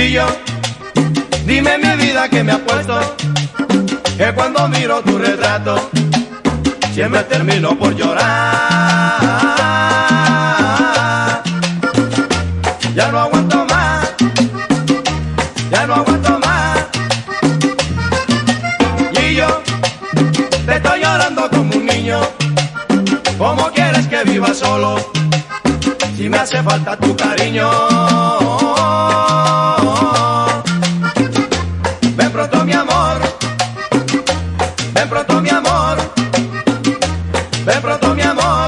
Y yo, dime mi vida que me ha puesto, que cuando miro tu retrato, siempre termino por llorar. Ya no aguanto más, ya no aguanto más. Y yo, te estoy llorando como un niño. ¿Cómo quieres que viva solo, si me hace falta tu cariño? Ven pronto mi amor, ven pronto mi amor, ven pronto mi amor.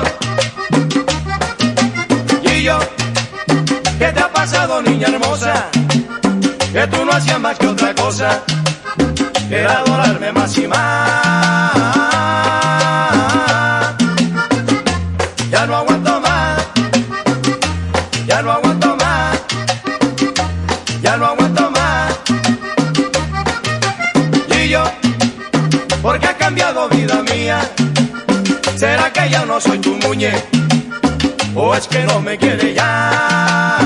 Y yo, ¿qué te ha pasado, niña hermosa? Que tú no hacías más que otra cosa, que era adorarme más y más. Ya no aguanto más, ya no aguanto más, ya no aguanto más. Y yo, ¿por qué ha cambiado vida mía? ¿Será que ya no soy tu muñe? ¿O es que no me quiere ya?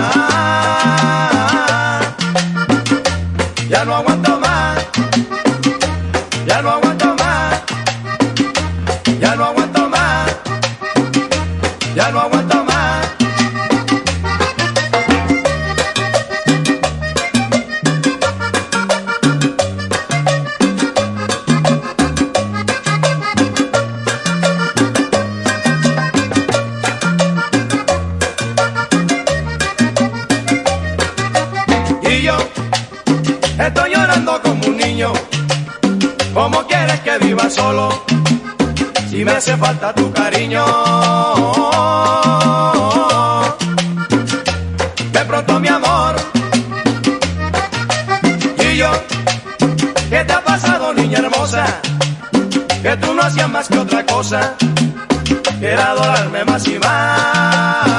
Ya no aguanto más, ya no aguanto más, ya no aguanto más, ya no aguanto más. Y yo estoy llorando como un niño. ¿Cómo quieres que viva solo, si me hace falta tu cariño? Ven pronto mi amor. Y yo, ¿qué te ha pasado, niña hermosa? Que tú no hacías más que otra cosa, que era adorarme más y más.